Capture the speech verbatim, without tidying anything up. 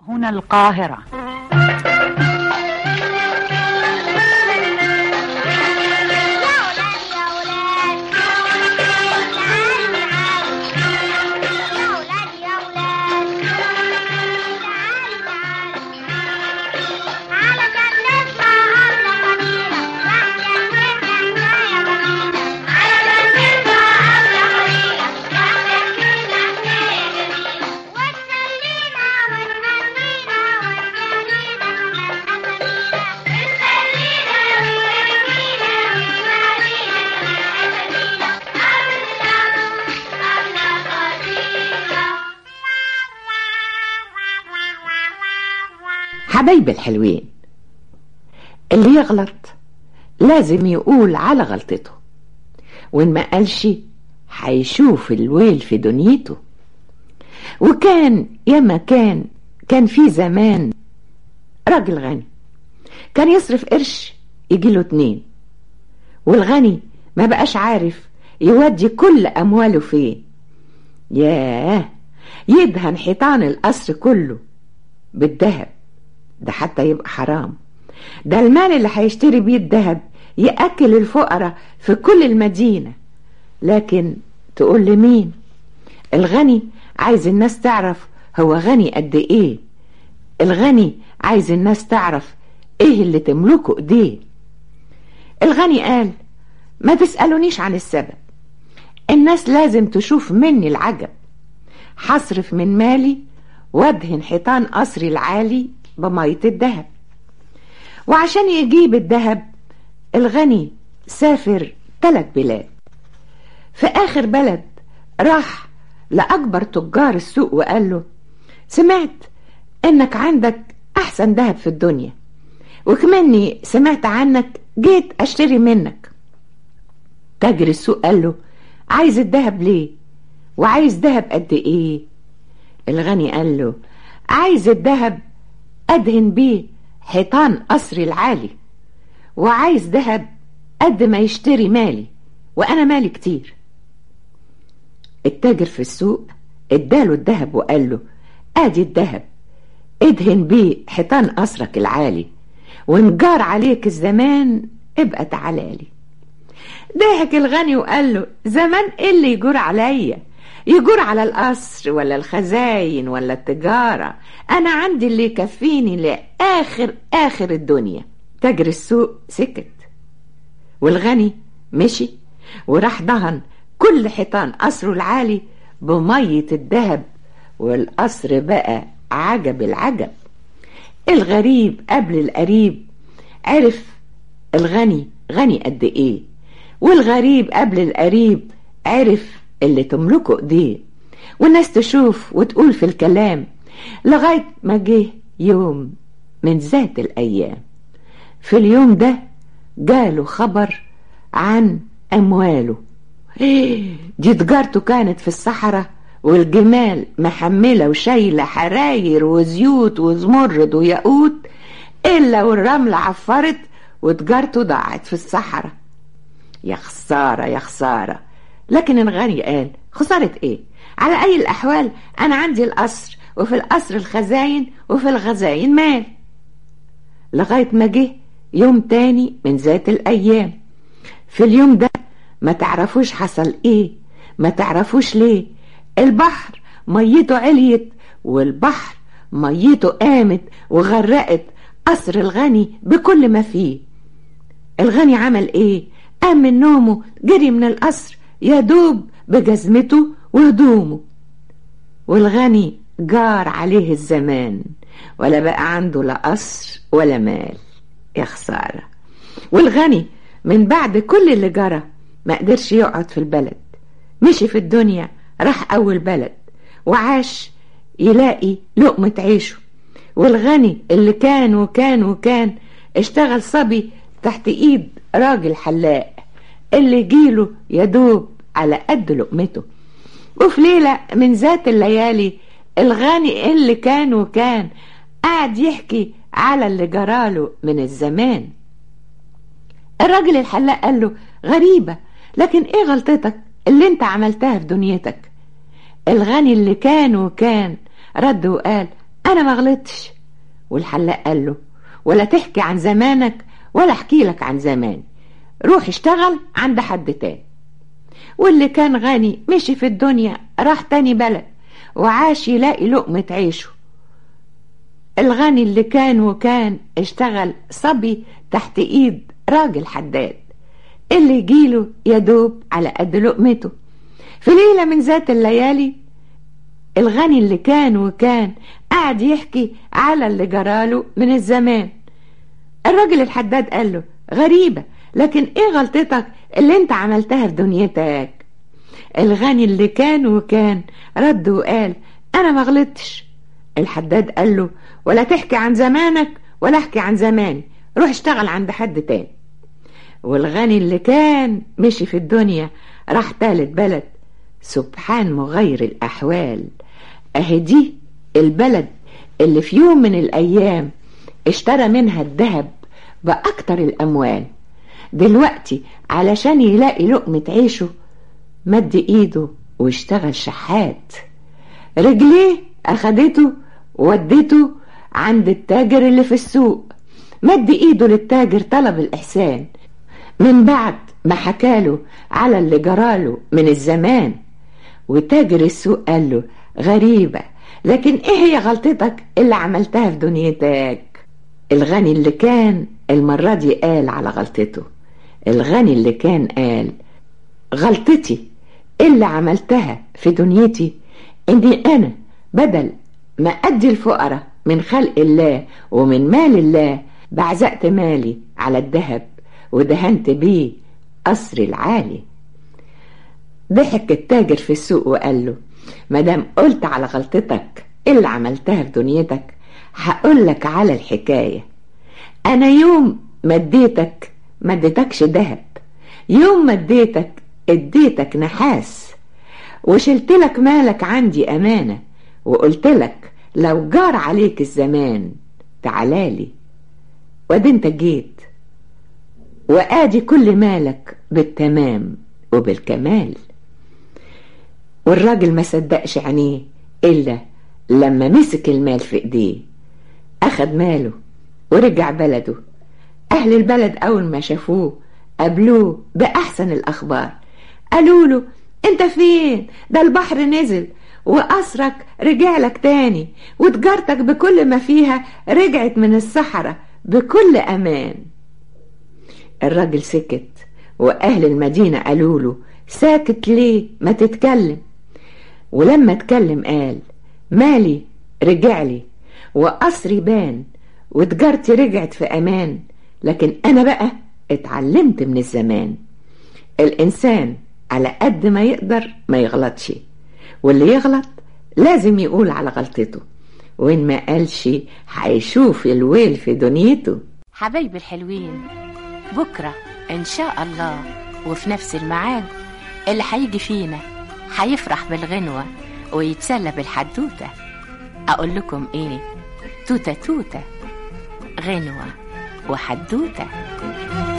هنا القاهرة. حبايب الحلوين، اللي يغلط لازم يقول على غلطته، وإن ما قالش هيشوف الويل في دنيته. وكان ياما كان كان في زمان راجل غني كان يصرف قرش يجيله اتنين، والغني ما بقاش عارف يودي كل أمواله فيه. ياه، يدهن حيطان القصر كله بالذهب، ده حتى يبقى حرام. ده المال اللي هيشتري بيه الذهب يأكل الفقراء في كل المدينة. لكن تقول لمين؟ الغني عايز الناس تعرف هو غني قد ايه. الغني عايز الناس تعرف ايه اللي تملكه ايديه. الغني قال: ما تسألونيش عن السبب، الناس لازم تشوف مني العجب. حصرف من مالي وادهن حيطان قصري العالي بمية الذهب. وعشان يجيب الذهب الغني سافر ثلاث بلاد. في آخر بلد راح لأكبر تجار السوق وقال له: سمعت إنك عندك أحسن ذهب في الدنيا، وكماني سمعت عنك جيت أشتري منك. تاجر السوق قال له: عايز الذهب ليه؟ وعايز ذهب قد إيه؟ الغني قال له: عايز الذهب أدهن بيه حيطان قصري العالي، وعايز ذهب قد ما يشتري مالي، وأنا مالي كتير. التاجر في السوق اداله الذهب وقال له: ادي الذهب، ادهن بيه حيطان قصرك العالي، ونجار عليك الزمان ابقى تعالالي. ضحك الغني وقال له: زمان ايه اللي يجور عليا؟ يجور على القصر ولا الخزاين ولا التجارة؟ أنا عندي اللي يكفيني لآخر آخر الدنيا. تاجر السوق سكت، والغني مشي وراح دهن كل حيطان قصره العالي بمية الذهب، والقصر بقى عجب العجب. الغريب قبل القريب عرف الغني غني قد ايه، والغريب قبل القريب عرف اللي تملكه ايديه. والناس تشوف وتقول في الكلام لغاية ما جه يوم من ذات الأيام. في اليوم ده جاله خبر عن أمواله. دي تجارته كانت في الصحراء، والجمال محملة وشايلة حراير وزيوت وزمرد وياقوت، إلا والرملة عفرت وتجارته ضاعت في الصحراء. يا خسارة يا خسارة. لكن الغني قال: خسارة ايه؟ على اي الاحوال انا عندي القصر، وفي القصر الخزاين، وفي الخزاين مال. لغاية ما جه يوم تاني من ذات الايام. في اليوم ده ما تعرفوش حصل ايه، ما تعرفوش ليه. البحر ميته عليت، والبحر ميته قامت وغرقت قصر الغني بكل ما فيه. الغني عمل ايه؟ قام من نومه جري من القصر يا دوب بجزمته وهدومه. والغني جار عليه الزمان، ولا بقى عنده لا قصر ولا مال. يا خسارة. والغني من بعد كل اللي جرى ما قدرش يقعد في البلد. مشي في الدنيا، راح أول بلد وعاش يلاقي لقمة عيشه. والغني اللي كان وكان وكان اشتغل صبي تحت ايد راجل حلاق، اللي جيله يدوب على قد لقمته. وفي ليلة من ذات الليالي الغني اللي كان وكان قاعد يحكي على اللي جراله من الزمان. الراجل الحلاق قال له: غريبة، لكن ايه غلطتك اللي انت عملتها في دنيتك؟ الغني اللي كان وكان رد وقال: أنا ما غلطتش. والحلاق قال له ولا تحكي عن زمانك ولا احكي لك عن زماني، روح اشتغل عند حد تاني. واللي كان غني مشي في الدنيا راح تاني بلد وعاش يلاقي لقمة عيشه. الغني اللي كان وكان اشتغل صبي تحت ايد راجل حداد، اللي يجيله يدوب على قد لقمته. في ليلة من ذات الليالي الغني اللي كان وكان قاعد يحكي على اللي جراله من الزمان. الراجل الحداد قال له غريبة، لكن ايه غلطتك اللي انت عملتها في دنيتك؟ الغني اللي كان وكان رد وقال انا ما غلطتش. الحداد قال له ولا تحكي عن زمانك ولا احكي عن زماني، روح اشتغل عند حد تاني. والغني اللي كان مشي في الدنيا راح تالت بلد. سبحان مغير الأحوال. اهي دي البلد اللي في يوم من الأيام اشترى منها الذهب بأكتر الأموال. دلوقتي علشان يلاقي لقمة عيشه مد ايده واشتغل شحات. رجليه اخدته وودته عند التاجر اللي في السوق. مد ايده للتاجر طلب الإحسان. من بعد ما حكاله على اللي جراله من الزمان، وتاجر السوق قال له غريبة، لكن ايه هي غلطتك اللي عملتها في دنيتك؟ الغني اللي كان المرة دي قال على غلطته. الغني اللي كان قال غلطتي اللي عملتها في دنيتي اني انا بدل ما ادي الفقراء من خلق الله ومن مال الله بعزقت مالي على الذهب ودهنت بيه قصر العالي. ضحك التاجر في السوق وقال له مادام قلت على غلطتك اللي عملتها في دنيتك هقولك على الحكاية. انا يوم ما اديتك ما اديتكش دهب، يوم ما اديتك اديتك نحاس، وشلتلك مالك عندي امانة، وقلتلك لو جار عليك الزمان تعالالي. وادي انت جيت وادي كل مالك بالتمام وبالكمال. والراجل ما صدقش عينيه الا لما مسك المال في ايديه. اخد ماله ورجع بلده. اهل البلد اول ما شافوه قابلوه باحسن الاخبار. قالوا له انت فين؟ ده البحر نزل وقصرك رجع لك تاني، وتجارتك بكل ما فيها رجعت من الصحراء بكل امان. الراجل سكت، واهل المدينة قالوا له ساكت ليه؟ ما تتكلم. ولما اتكلم قال مالي رجعلي وقصري بان وتجارتي رجعت في امان، لكن انا بقى اتعلمت من الزمان الانسان على قد ما يقدر ما يغلطش، واللي يغلط لازم يقول على غلطته، وإن ما قالش هيشوف الويل في دنيته. حبايبي الحلوين، بكرة إن شاء الله وفي نفس الميعاد اللي هيجي فينا هيفرح بالغنوة ويتسلى بالحدوتة. أقول لكم إيه؟ توتة توتة، غنوة وحدوتة.